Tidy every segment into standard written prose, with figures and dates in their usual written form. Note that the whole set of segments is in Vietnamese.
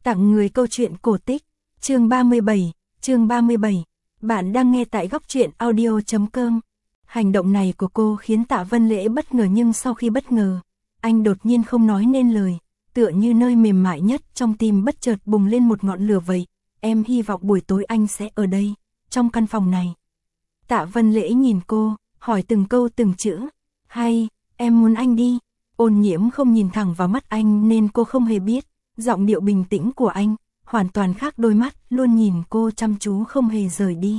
Tặng người câu chuyện cổ tích, chương 37, bạn đang nghe tại góc truyện audio.com. Hành động này của cô khiến Tạ Vân Lễ bất ngờ, nhưng sau khi bất ngờ, anh đột nhiên không nói nên lời, tựa như nơi mềm mại nhất trong tim bất chợt bùng lên một ngọn lửa vậy. Em hy vọng buổi tối anh sẽ ở đây, trong căn phòng này. Tạ Vân Lễ nhìn cô, hỏi từng câu từng chữ. Hay, em muốn anh đi. Ôn Nhiễm không nhìn thẳng vào mắt anh nên cô không hề biết. Giọng điệu bình tĩnh của anh, hoàn toàn khác đôi mắt, luôn nhìn cô chăm chú không hề rời đi.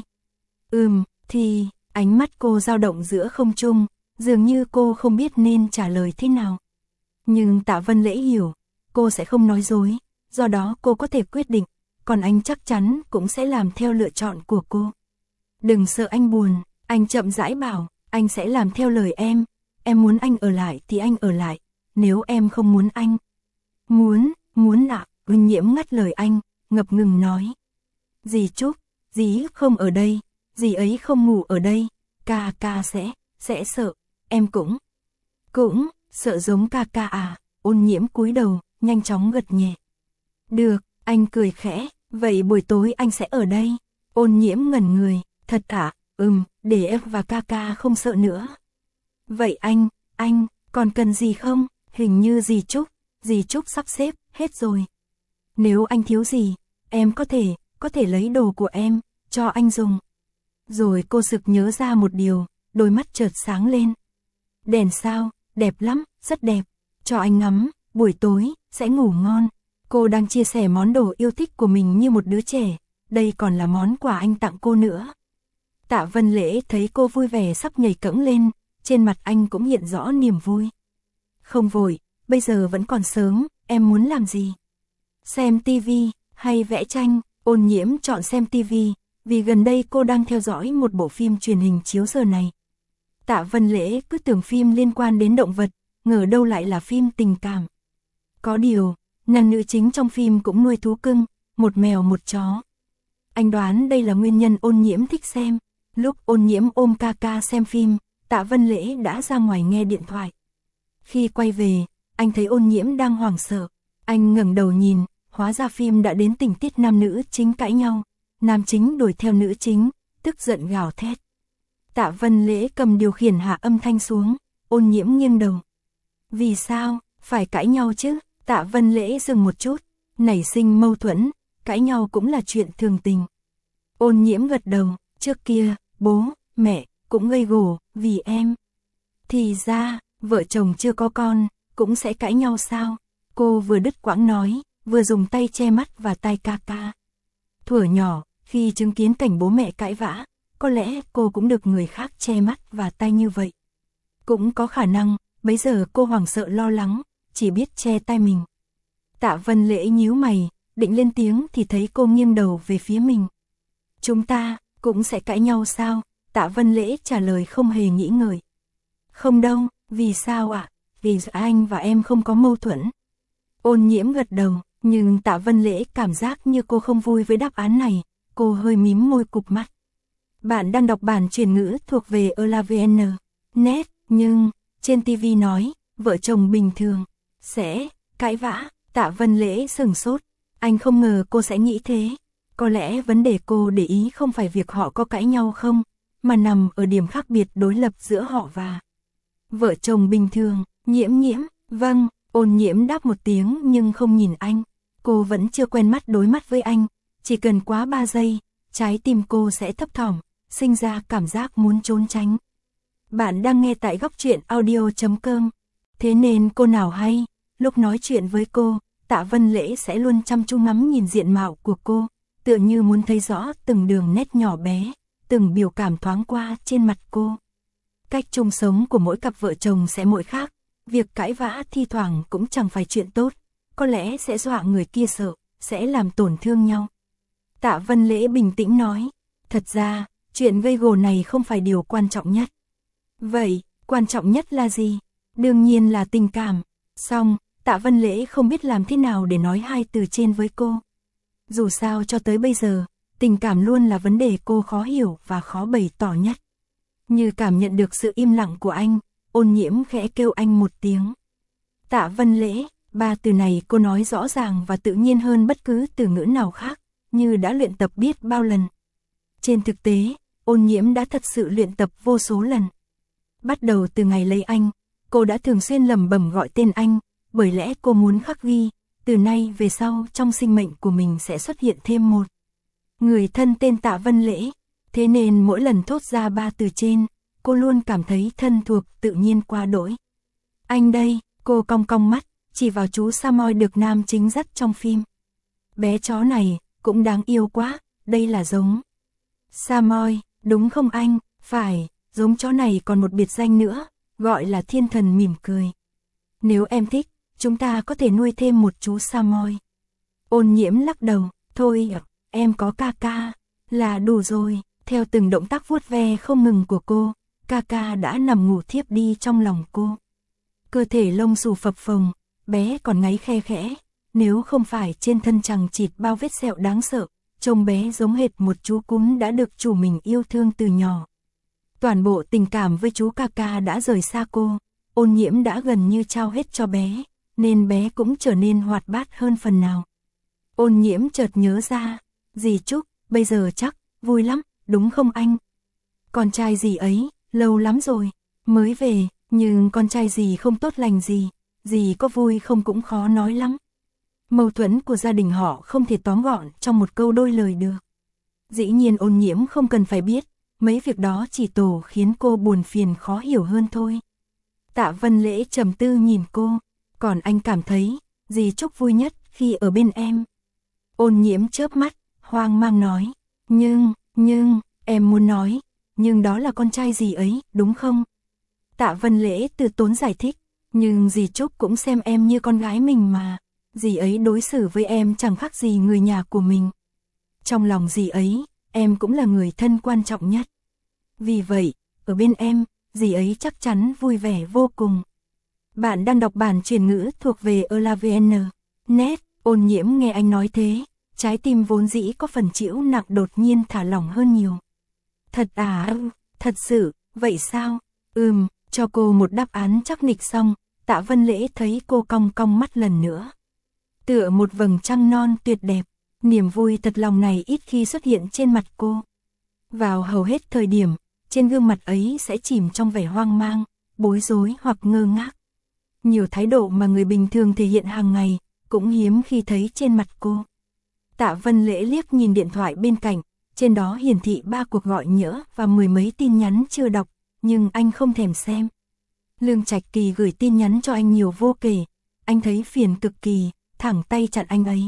Thì, ánh mắt cô dao động giữa không trung, dường như cô không biết nên trả lời thế nào. Nhưng Tạ Vân Lễ hiểu, cô sẽ không nói dối, do đó cô có thể quyết định, còn anh chắc chắn cũng sẽ làm theo lựa chọn của cô. Đừng sợ anh buồn, anh chậm rãi bảo, anh sẽ làm theo lời em muốn anh ở lại thì anh ở lại, nếu em không muốn anh. Muốn ạ, Ôn Nhiễm ngắt lời anh, ngập ngừng nói. Dì Trúc, dì không ở đây, dì ấy không ngủ ở đây, ca sẽ sợ, em cũng sợ giống ca à. Ôn Nhiễm cúi đầu, nhanh chóng gật nhẹ. Được, anh cười khẽ, vậy buổi tối anh sẽ ở đây. Ôn Nhiễm ngẩn người, thật ạ, để em và ca không sợ nữa. Vậy anh, còn cần gì không? Hình như dì Trúc sắp xếp hết rồi. Nếu anh thiếu gì, em có thể lấy đồ của em, cho anh dùng. Rồi cô sực nhớ ra một điều, đôi mắt chợt sáng lên. Đèn sao, đẹp lắm, rất đẹp, cho anh ngắm, buổi tối, sẽ ngủ ngon. Cô đang chia sẻ món đồ yêu thích của mình như một đứa trẻ, đây còn là món quà anh tặng cô nữa. Tạ Vân Lễ thấy cô vui vẻ sắp nhảy cẫng lên, trên mặt anh cũng hiện rõ niềm vui. Không vội, bây giờ vẫn còn sớm, em muốn làm gì? Xem tivi, hay vẽ tranh? Ôn Nhiễm chọn xem tivi, vì gần đây cô đang theo dõi một bộ phim truyền hình chiếu giờ này. Tạ Vân Lễ cứ tưởng phim liên quan đến động vật, ngờ đâu lại là phim tình cảm. Có điều, nàng nữ chính trong phim cũng nuôi thú cưng, một mèo một chó. Anh đoán đây là nguyên nhân Ôn Nhiễm thích xem. Lúc Ôn Nhiễm ôm ca xem phim, Tạ Vân Lễ đã ra ngoài nghe điện thoại. Khi quay về, anh thấy Ôn Nhiễm đang hoảng sợ. Anh ngẩng đầu nhìn, hóa ra phim đã đến tình tiết nam nữ chính cãi nhau. Nam chính đuổi theo nữ chính, tức giận gào thét. Tạ Vân Lễ cầm điều khiển hạ âm thanh xuống, Ôn Nhiễm nghiêng đầu. Vì sao, phải cãi nhau chứ? Tạ Vân Lễ dừng một chút, nảy sinh mâu thuẫn, cãi nhau cũng là chuyện thường tình. Ôn Nhiễm gật đầu, trước kia, bố, mẹ, cũng gây gổ, vì em. Thì ra, vợ chồng chưa có con, cũng sẽ cãi nhau sao? Cô vừa đứt quãng nói, vừa dùng tay che mắt và tai ca. Thuở nhỏ, khi chứng kiến cảnh bố mẹ cãi vã, có lẽ cô cũng được người khác che mắt và tai như vậy. Cũng có khả năng, bấy giờ cô hoảng sợ lo lắng, chỉ biết che tai mình. Tạ Vân Lễ nhíu mày, định lên tiếng thì thấy cô nghiêng đầu về phía mình. Chúng ta cũng sẽ cãi nhau sao? Tạ Vân Lễ trả lời không hề nghĩ ngợi. Không đâu, vì sao ạ? Vì anh và em không có mâu thuẫn. Ôn Nhiễm gật đầu, nhưng Tạ Vân Lễ cảm giác như cô không vui với đáp án này, cô hơi mím môi cụp mắt. Bạn đang đọc bản chuyển ngữ thuộc về ELAVN.net, nhưng trên TV nói, vợ chồng bình thường sẽ cãi vã. Tạ Vân Lễ sửng sốt, anh không ngờ cô sẽ nghĩ thế. Có lẽ vấn đề cô để ý không phải việc họ có cãi nhau không, mà nằm ở điểm khác biệt đối lập giữa họ và vợ chồng bình thường. Nhiễm, vâng. Ôn Nhiễm đáp một tiếng nhưng không nhìn anh. Cô vẫn chưa quen mắt đối mắt với anh, chỉ cần quá 3 giây, trái tim cô sẽ thấp thỏm, sinh ra cảm giác muốn trốn tránh. Bạn đang nghe tại góc truyện audio.com. Thế nên cô nào hay, lúc nói chuyện với cô, Tạ Vân Lễ sẽ luôn chăm chú ngắm nhìn diện mạo của cô, tựa như muốn thấy rõ từng đường nét nhỏ bé, từng biểu cảm thoáng qua trên mặt cô. Cách chung sống của mỗi cặp vợ chồng sẽ mỗi khác, việc cãi vã thi thoảng cũng chẳng phải chuyện tốt, có lẽ sẽ dọa người kia sợ, sẽ làm tổn thương nhau. Tạ Vân Lễ bình tĩnh nói, thật ra, chuyện gây gổ này không phải điều quan trọng nhất. Vậy, quan trọng nhất là gì? Đương nhiên là tình cảm. Xong, Tạ Vân Lễ không biết làm thế nào để nói hai từ trên với cô. Dù sao cho tới bây giờ, tình cảm luôn là vấn đề cô khó hiểu và khó bày tỏ nhất. Như cảm nhận được sự im lặng của anh, Ôn Nhiễm khẽ kêu anh một tiếng. Tạ Vân Lễ, Ba từ này cô nói rõ ràng và tự nhiên hơn bất cứ từ ngữ nào khác, như đã luyện tập biết bao lần. Trên thực tế, Ôn Nhiễm đã thật sự luyện tập vô số lần. Bắt đầu từ ngày lấy anh, cô đã thường xuyên lẩm bẩm gọi tên anh, bởi lẽ cô muốn khắc ghi, từ nay về sau trong sinh mệnh của mình sẽ xuất hiện thêm một người thân tên Tạ Vân Lễ. Thế nên mỗi lần thốt ra ba từ trên, cô luôn cảm thấy thân thuộc tự nhiên quá đỗi. Anh đây, cô cong cong mắt, chỉ vào chú Samoy được nam chính dắt trong phim. Bé chó này, cũng đáng yêu quá, đây là giống Samoy, đúng không anh? Phải, giống chó này còn một biệt danh nữa, gọi là Thiên Thần mỉm cười. Nếu em thích, chúng ta có thể nuôi thêm một chú Samoy. Ôn Nhiễm lắc đầu, thôi, em có Kaka, là đủ rồi. Theo từng động tác vuốt ve không ngừng của cô, Kaka đã nằm ngủ thiếp đi trong lòng cô. Cơ thể lông xù phập phồng, bé còn ngáy khe khẽ, nếu không phải trên thân chằng chịt bao vết sẹo đáng sợ, trông bé giống hệt một chú cún đã được chủ mình yêu thương từ nhỏ. Toàn bộ tình cảm với chú Kaka đã rời xa cô, Ôn Nhiễm đã gần như trao hết cho bé, nên bé cũng trở nên hoạt bát hơn phần nào. Ôn Nhiễm chợt nhớ ra, dì Trúc, bây giờ chắc vui lắm, đúng không anh? Con trai dì ấy, lâu lắm rồi, mới về, nhưng con trai dì không tốt lành gì, dì có vui không cũng khó nói lắm. Mâu thuẫn của gia đình họ không thể tóm gọn trong một câu đôi lời được. Dĩ nhiên Ôn Nhiễm không cần phải biết, mấy việc đó chỉ tổ khiến cô buồn phiền khó hiểu hơn thôi. Tạ Vân Lễ trầm tư nhìn cô, còn anh cảm thấy, dì Trúc vui nhất khi ở bên em. Ôn Nhiễm chớp mắt, hoang mang nói, nhưng, em muốn nói, nhưng đó là con trai dì ấy, đúng không? Tạ Vân Lễ từ tốn giải thích, nhưng dì Trúc cũng xem em như con gái mình mà, dì ấy đối xử với em chẳng khác gì người nhà của mình. Trong lòng dì ấy, em cũng là người thân quan trọng nhất. Vì vậy, ở bên em, dì ấy chắc chắn vui vẻ vô cùng. Bạn đang đọc bản chuyển ngữ thuộc về ELAVN.net. Ôn Nhiễm nghe anh nói thế, trái tim vốn dĩ có phần chịu nặng đột nhiên thả lỏng hơn nhiều. Thật à, thật sự, vậy sao? Cho cô một đáp án chắc nịch xong, Tạ Vân Lễ thấy cô cong cong mắt lần nữa. Tựa một vầng trăng non tuyệt đẹp, niềm vui thật lòng này ít khi xuất hiện trên mặt cô. Vào hầu hết thời điểm, trên gương mặt ấy sẽ chìm trong vẻ hoang mang, bối rối hoặc ngơ ngác. Nhiều thái độ mà người bình thường thể hiện hàng ngày, cũng hiếm khi thấy trên mặt cô. Tạ Vân Lễ liếc nhìn điện thoại bên cạnh, trên đó hiển thị 3 cuộc gọi nhỡ và 10 mấy tin nhắn chưa đọc, nhưng anh không thèm xem. Lương Trạch Kỳ gửi tin nhắn cho anh nhiều vô kể, anh thấy phiền cực kỳ, thẳng tay chặn anh ấy.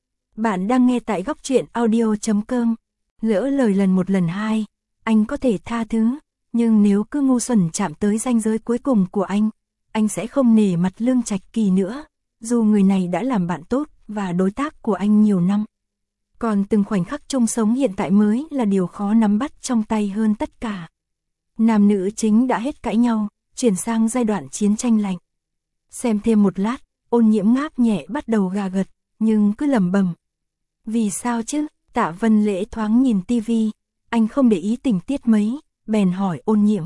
Bạn đang nghe tại góc truyện audio.com. Lỡ lời lần một lần hai, anh có thể tha thứ, nhưng nếu cứ ngu xuẩn chạm tới ranh giới cuối cùng của anh sẽ không nể mặt Lương Trạch Kỳ nữa, dù người này đã làm bạn tốt và đối tác của anh nhiều năm. Còn từng khoảnh khắc chung sống hiện tại mới là điều khó nắm bắt trong tay hơn tất cả. Nam nữ chính đã hết cãi nhau, chuyển sang giai đoạn chiến tranh lạnh. Xem thêm một lát, Ôn Nhiễm ngáp nhẹ bắt đầu gà gật, nhưng cứ lẩm bẩm. Vì sao chứ? Tạ Vân Lễ thoáng nhìn tivi, anh không để ý tình tiết mấy, bèn hỏi Ôn Nhiễm.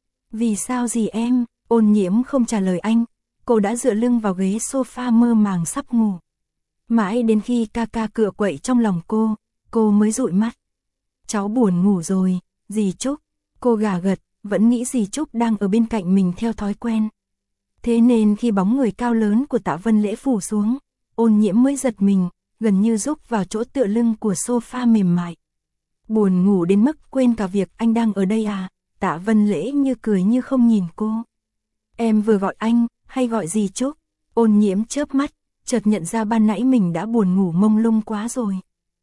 Vì sao gì em? Ôn Nhiễm không trả lời anh, cô đã dựa lưng vào ghế sofa mơ màng sắp ngủ. Mãi đến khi Kaka cựa quậy trong lòng cô mới dụi mắt. Cháu buồn ngủ rồi, dì Trúc. Cô gà gật, vẫn nghĩ dì Trúc đang ở bên cạnh mình theo thói quen. Thế nên khi bóng người cao lớn của Tạ Vân Lễ phủ xuống, Ôn Nhiễm mới giật mình, gần như rúc vào chỗ tựa lưng của sofa mềm mại. Buồn ngủ đến mức quên cả việc anh đang ở đây à? Tạ Vân Lễ như cười như không nhìn cô. Em vừa gọi anh, hay gọi dì Trúc? Ôn Nhiễm chớp mắt, chợt nhận ra ban nãy mình đã buồn ngủ mông lung quá rồi.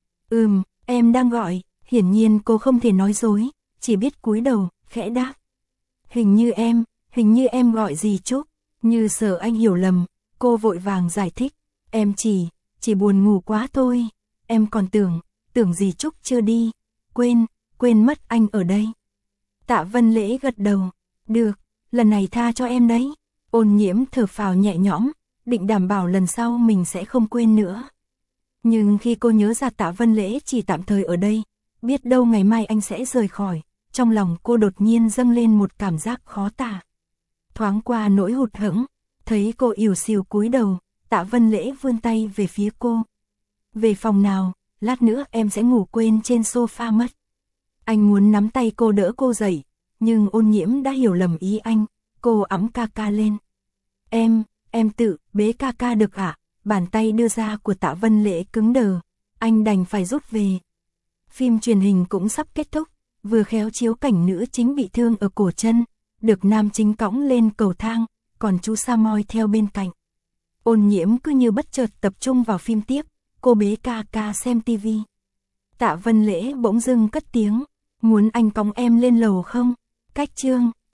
Em đang gọi. Hiển nhiên cô không thể nói dối, chỉ biết cúi đầu, khẽ đáp. Hình như em gọi dì Trúc. Như sợ anh hiểu lầm, cô vội vàng giải thích. Em chỉ buồn ngủ quá thôi. Em còn tưởng dì Trúc chưa đi. Quên mất anh ở đây. Tạ Vân Lễ gật đầu. Được, lần này tha cho em đấy. Ôn Nhiễm thở phào nhẹ nhõm, định đảm bảo lần sau mình sẽ không quên nữa. Nhưng khi cô nhớ ra Tạ Vân Lễ chỉ tạm thời ở đây, biết đâu ngày mai anh sẽ rời khỏi, trong lòng cô đột nhiên dâng lên một cảm giác khó tả. Thoáng qua nỗi hụt hẫng, thấy cô ỉu xìu cúi đầu, Tạ Vân Lễ vươn tay về phía cô. Về phòng nào, lát nữa em sẽ ngủ quên trên sofa mất. Anh muốn nắm tay cô đỡ cô dậy, nhưng Ôn Nhiễm đã hiểu lầm ý anh, cô ẵm ca ca lên. Em tự bế ca ca được ạ? Bàn tay đưa ra của Tạ Vân Lễ cứng đờ, anh đành phải rút về. Phim truyền hình cũng sắp kết thúc, vừa khéo chiếu cảnh nữ chính bị thương ở cổ chân, được nam chính cõng lên cầu thang, còn chú Samoy theo bên cạnh. Ôn Nhiễm cứ như bất chợt tập trung vào phim tiếp, cô bế ca ca xem tivi. Tạ Vân Lễ bỗng dưng cất tiếng, muốn anh cõng em lên lầu không? Cách chương